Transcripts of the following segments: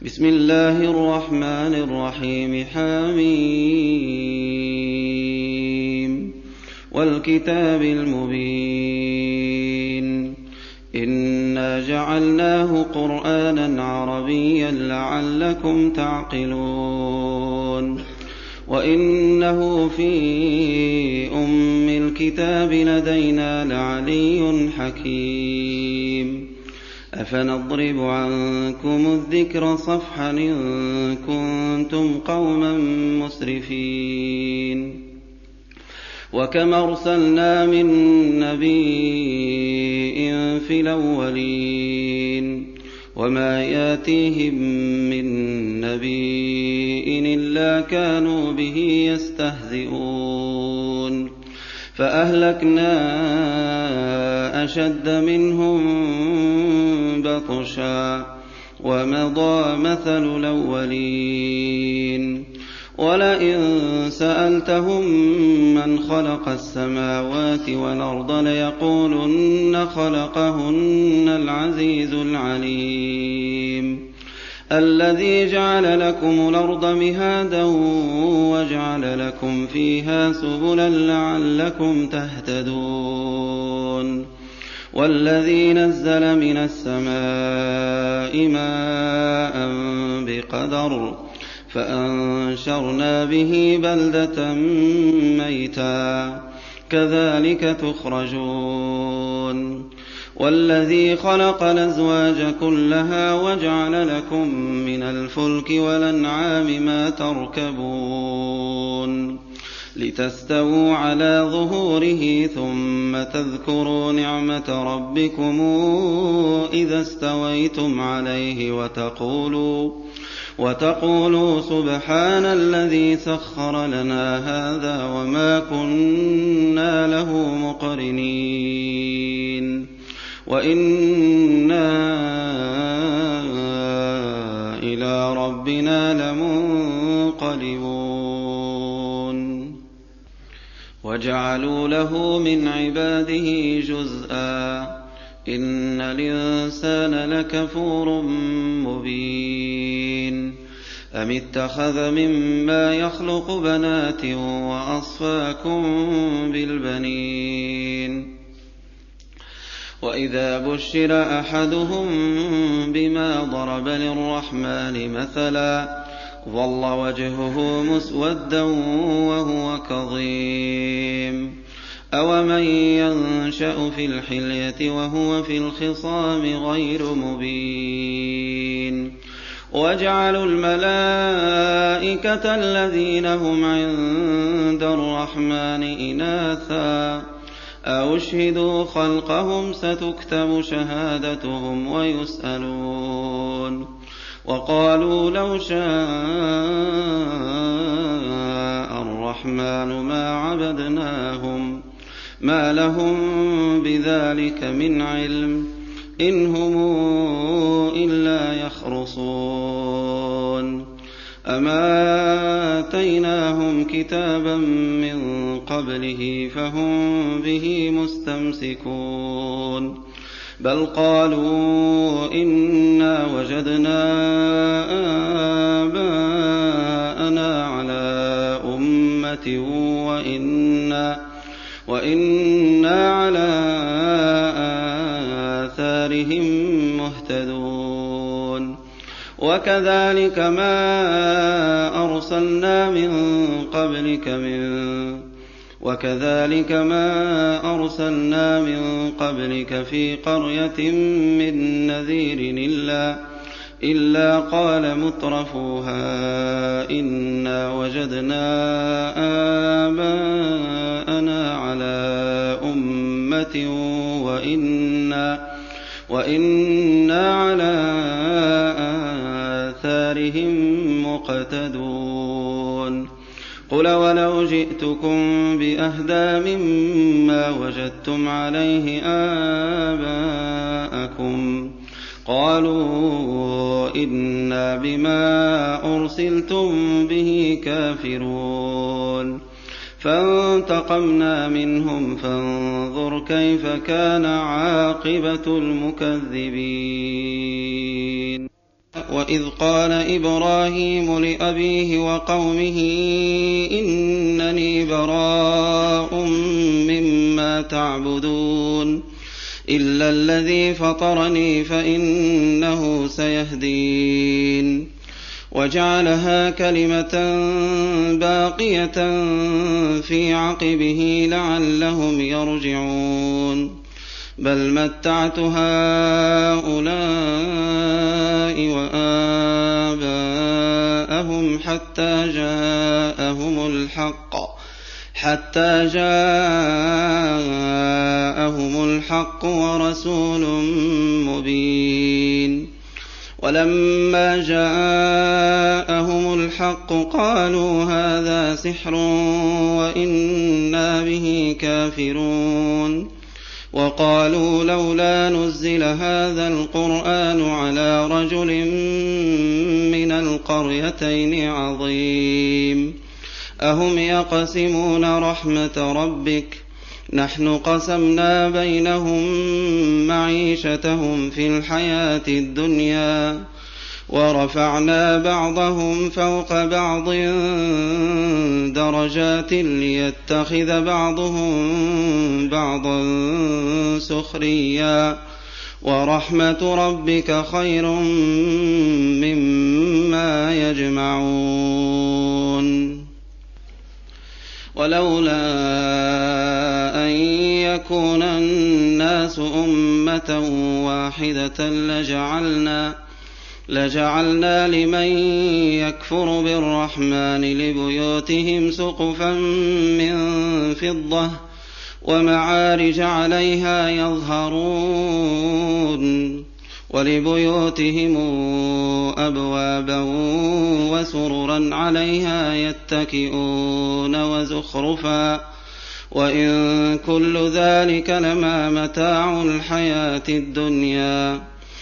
بسم الله الرحمن الرحيم. حميم والكتاب المبين. إنا جعلناه قرآنا عربيا لعلكم تعقلون. وإنه في أم الكتاب لدينا لعلي حكيم. أفنضرب عنكم الذكر صفحا إن كنتم قوما مسرفين. وكم أرسلنا من نبي في الأولين وما ياتيهم من نبي إلا كانوا به يستهزئون. فأهلكنا أشد منهم بطشا ومضى مثل الأولين. ولئن سألتهم من خلق السماوات والأرض ليقولن خلقهن العزيز العليم الذي جعل لكم الأرض مهادا وجعل لكم فيها سبلا لعلكم تهتدون. والذي نزل من السماء ماء بقدر فأنشرنا به بلدة ميتا كذلك تخرجون. والذي خلق الأزواج كلها وجعل لكم من الفلك والأنعام ما تركبون لتستووا على ظهوره ثم تذكروا نعمة ربكم إذا استويتم عليه وتقولوا سبحان الذي سخر لنا هذا وما كنا له مقرنين وإنا إلى ربنا لمنقلبون. وجعلوا له من عباده جزءا إن الإنسان لكفور مبين. أم اتخذ مما يخلق بنات وأصفاكم بالبنين. وإذا بشر أحدهم بما ضرب للرحمن مثلا ظل وجهه مسودا وهو كظيم. أومن ينشأ في الحلية وهو في الخصام غير مبين. وجعلوا الملائكة الذين هم عند الرحمن إناثا أشهدوا خلقهم ستكتب شهادتهم ويسألون. وقالوا لو شاء الرحمن ما عبدناهم ما لهم بذلك من علم إن هم إلا يخرصون. أما آتيناهم كتابا من قبله فهم به مستمسكون. بل قالوا إنا وجدنا آباءنا على أمة وإنا على آثارهم مهتدون. وكذلك ما أرسلنا من قبلك في قرية من نذير إلا قال مترفوها إنا وجدنا آباءنا على أمة وإنا على آثارهم مقتدون. قل ولو جئتكم بأهدى مما وجدتم عليه آباءكم قالوا إنا بما أرسلتم به كافرون. فانتقمنا منهم فانظر كيف كان عاقبة المكذبين. وإذ قال إبراهيم لأبيه وقومه إنني براء مما تعبدون إلا الذي فطرني فإنه سيهدين وجعلها كلمة باقية في عقبه لعلهم يرجعون بل متعت هؤلاء وآباءهم حتى جاءهم الحق ورسول مبين ولما جاءهم الحق قالوا هذا سحر وإنا به كافرون وقالوا لولا نزل هذا القرآن على رجل من القريتين عظيم أهم يقسمون رحمة ربك نحن قسمنا بينهم معيشتهم في الحياة الدنيا ورفعنا بعضهم فوق بعض درجات ليتخذ بعضهم بعضا سخريا ورحمة ربك خير مما يجمعون ولولا أن يكون الناس أمة واحدة لجعلنا لمن يكفر بالرحمن لبيوتهم سقفا من فضة ومعارج عليها يظهرون ولبيوتهم أبوابا وسررا عليها يتكئون وزخرفا وإن كل ذلك لما متاع الحياة الدنيا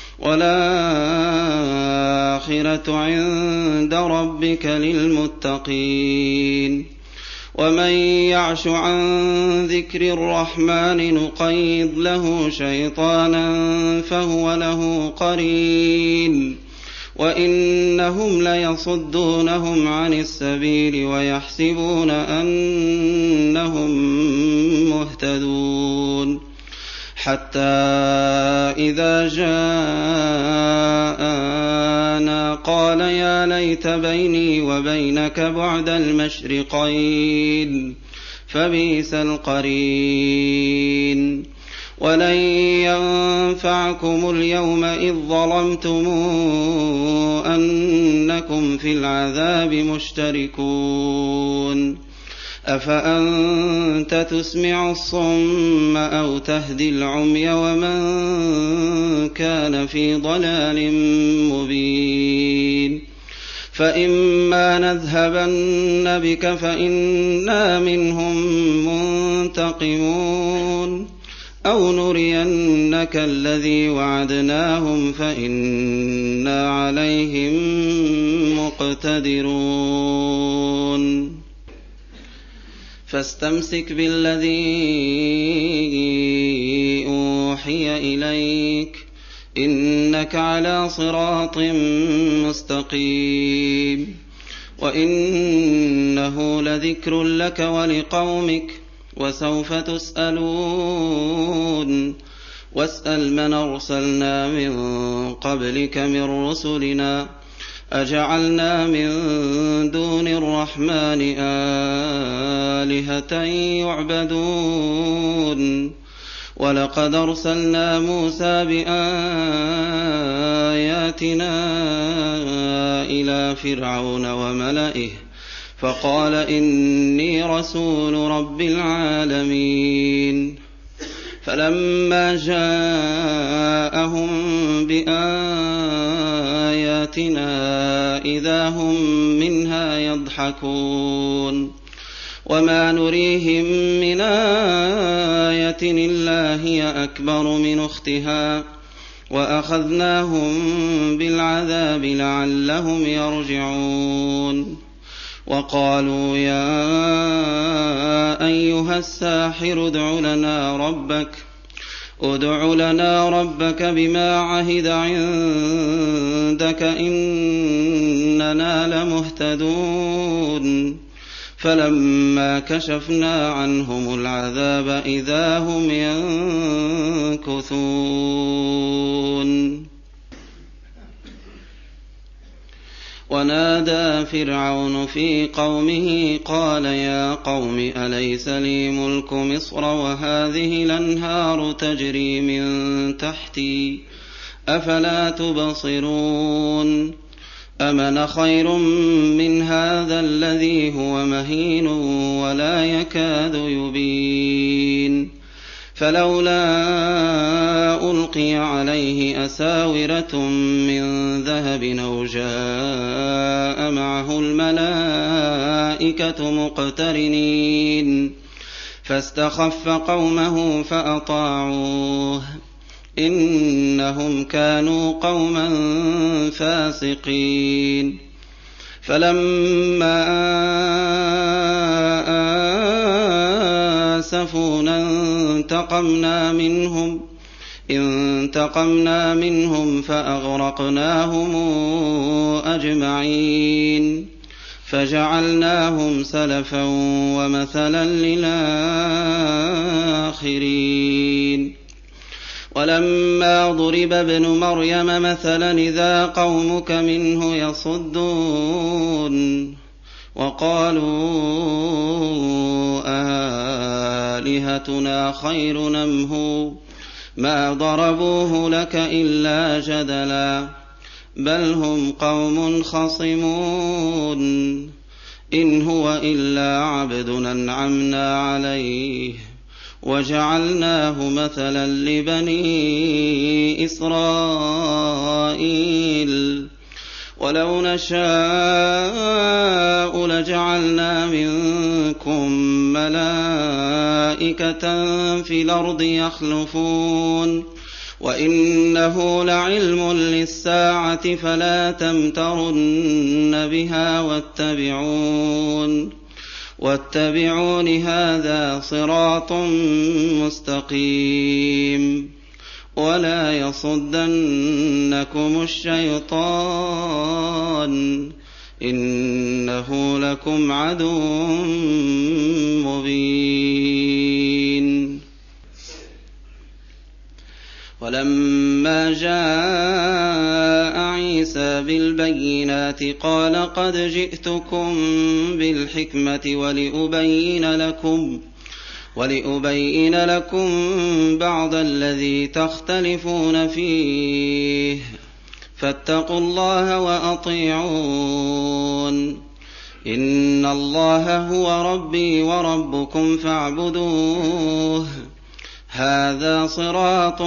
والآخرة عند ربك للمتقين ومن يعش عن ذكر الرحمن نقيض له شيطانا فهو له قرين وإنهم ليصدونهم عن السبيل ويحسبون أنهم مهتدون حتى إذا جاءنا قال يا ليت بيني وبينك بعد المشرقين فبئس القرين ولن ينفعكم اليوم إذ ظلمتم أنكم في العذاب مشتركون أفأنت تسمع الصم أو تهدي العمي ومن كان في ضلال مبين فإما نذهبن بك فإنا منهم منتقمون أو نرينك الذي وعدناهم فإنا عليهم مقتدرون فاستمسك بالذي أوحي إليك إنك على صراط مستقيم وإنه لذكر لك ولقومك وسوف تسألون واسأل من أرسلنا من قبلك من رسلنا أجعلنا من دون الرحمن آلهة يعبدون ولقد أرسلنا موسى بآياتنا إلى فرعون وملئه فقال إني رسول رب العالمين فلما جاءهم بآياتنا إذا هم منها يضحكون وما نريهم من آية إلا هي أكبر من أختها وأخذناهم بالعذاب لعلهم يرجعون وقالوا يا أيها الساحر ادع لنا ربك ادْعُ لَنَا رَبَّكَ بِمَا عَهِدَ عِندَكَ إِنَّنَا لَمُهْتَدُونَ فَلَمَّا كَشَفْنَا عَنْهُمُ الْعَذَابَ إِذَا هُمْ يَنكُثُونَ ونادى فرعون في قومه قال يا قوم أليس لي ملك مصر وهذه الأنهار تجري من تحتي أفلا تبصرون أمن خير من هذا الذي هو مهين ولا يكاد يبين فلولا ألقي عليه أساورة من ذهب أو جاء معه الملائكة مقترنين فاستخف قومه فأطاعوه إنهم كانوا قوما فاسقين فلما آسفونا انتقمنا منهم فأغرقناهم أجمعين فجعلناهم سلفا ومثلا للآخرين ولما ضرب ابن مريم مثلا إذا قومك منه يصدون وقالوا آلهتنا خير نمه ما ضربوه لك إلا جدلا بل هم قوم خصمون إن هو إلا عبد أنعمنا عليه وجعلناه مثلا لبني إسرائيل ولو نشاء لجعلنا منكم ملائكة في الأرض يخلفون وإنه لعلم للساعة فلا تمترن بها واتبعون هذا صراط مستقيم ولا يصدنكم الشيطان إنه لكم عدو مبين ولما جاء عيسى بالبينات قال قد جئتكم بالحكمة ولأبين لكم بعض الذي تختلفون فيه فاتقوا الله وأطيعون إن الله هو ربي وربكم فاعبدوه هذا صراط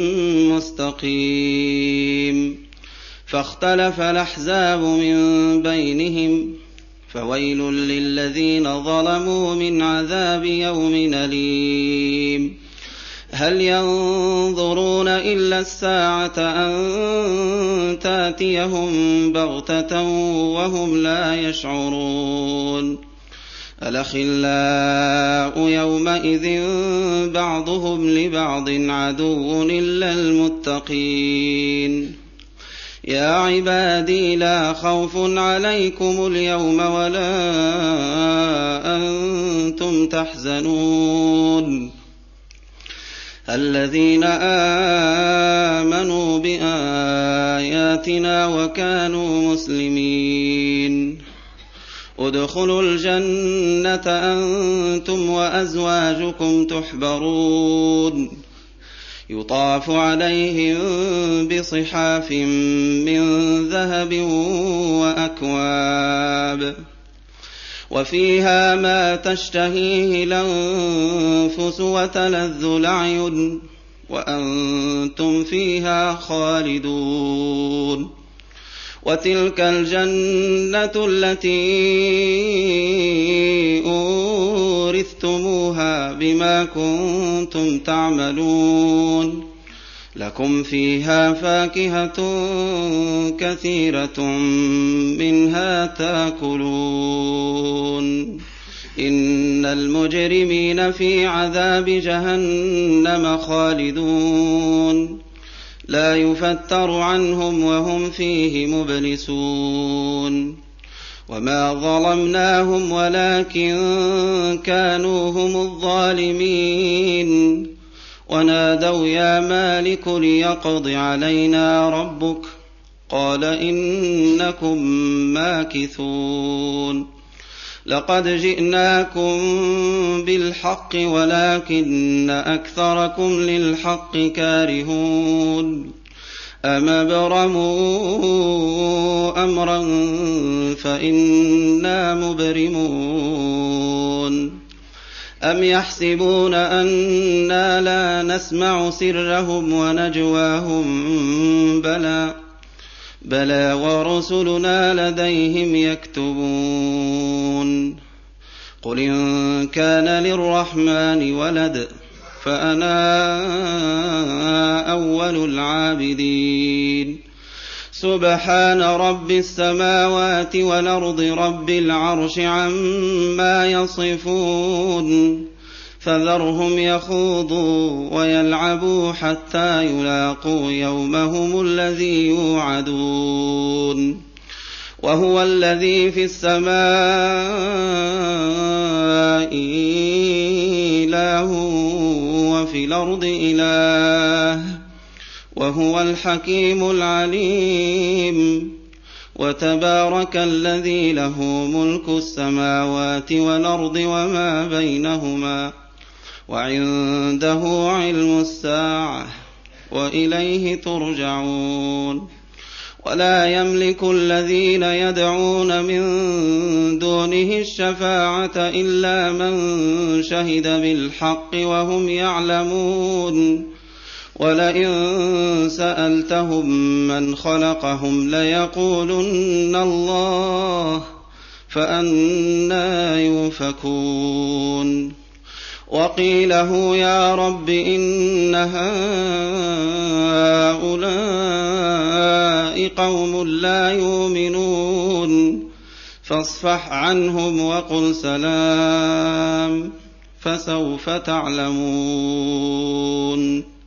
مستقيم فاختلف الأحزاب من بينهم فويل للذين ظلموا من عذاب يوم أليم هل ينظرون إلا الساعة أن تأتيهم بغتة وهم لا يشعرون الأخلاء يومئذ بعضهم لبعض عدو إلا المتقين يا عبادي لا خوف عليكم اليوم ولا أنتم تحزنون الذين آمنوا بآياتنا وكانوا مسلمين ادخلوا الجنة أنتم وأزواجكم تحبرون يطاف عليهم بصحاف من ذهب وأكواب وفيها ما تشتهيه الأنفس وتلذ الأعين وأنتم فيها خالدون وتلك الجنة التي أورثتموها بما كنتم تعملون لكم فيها فاكهة كثيرة منها تأكلون إن المجرمين في عذاب جهنم خالدون لا يفتر عنهم وهم فيه مبلسون وما ظلمناهم ولكن كانوا هم الظالمين ونادوا يا مالك ليقض علينا ربك قال إنكم ماكثون لقد جئناكم بالحق ولكن أكثركم للحق كارهون أم أبرموا أمرا فإنا مبرمون أم يحسبون أنا لا نسمع سرهم ونجواهم بلى ورسلنا لديهم يكتبون قل إن كان للرحمن ولد فأنا أول العابدين سبحان رب السماوات والأرض رب العرش عما يصفون فذرهم يخوضوا ويلعبوا حتى يلاقوا يومهم الذي يوعدون وهو الذي في السماء إله وفي الأرض إله وهو الحكيم العليم وتبارك الذي له ملك السماوات والأرض وما بينهما وعنده علم الساعة وإليه ترجعون ولا يملك الذين يدعون من دونه الشفاعة إلا من شهد بالحق وهم يعلمون ولئن سألتهم من خلقهم ليقولن الله فأنى يؤفكون وقيله يا رب إن هؤلاء قوم لا يؤمنون فاصفح عنهم وقل سلام فسوف تعلمون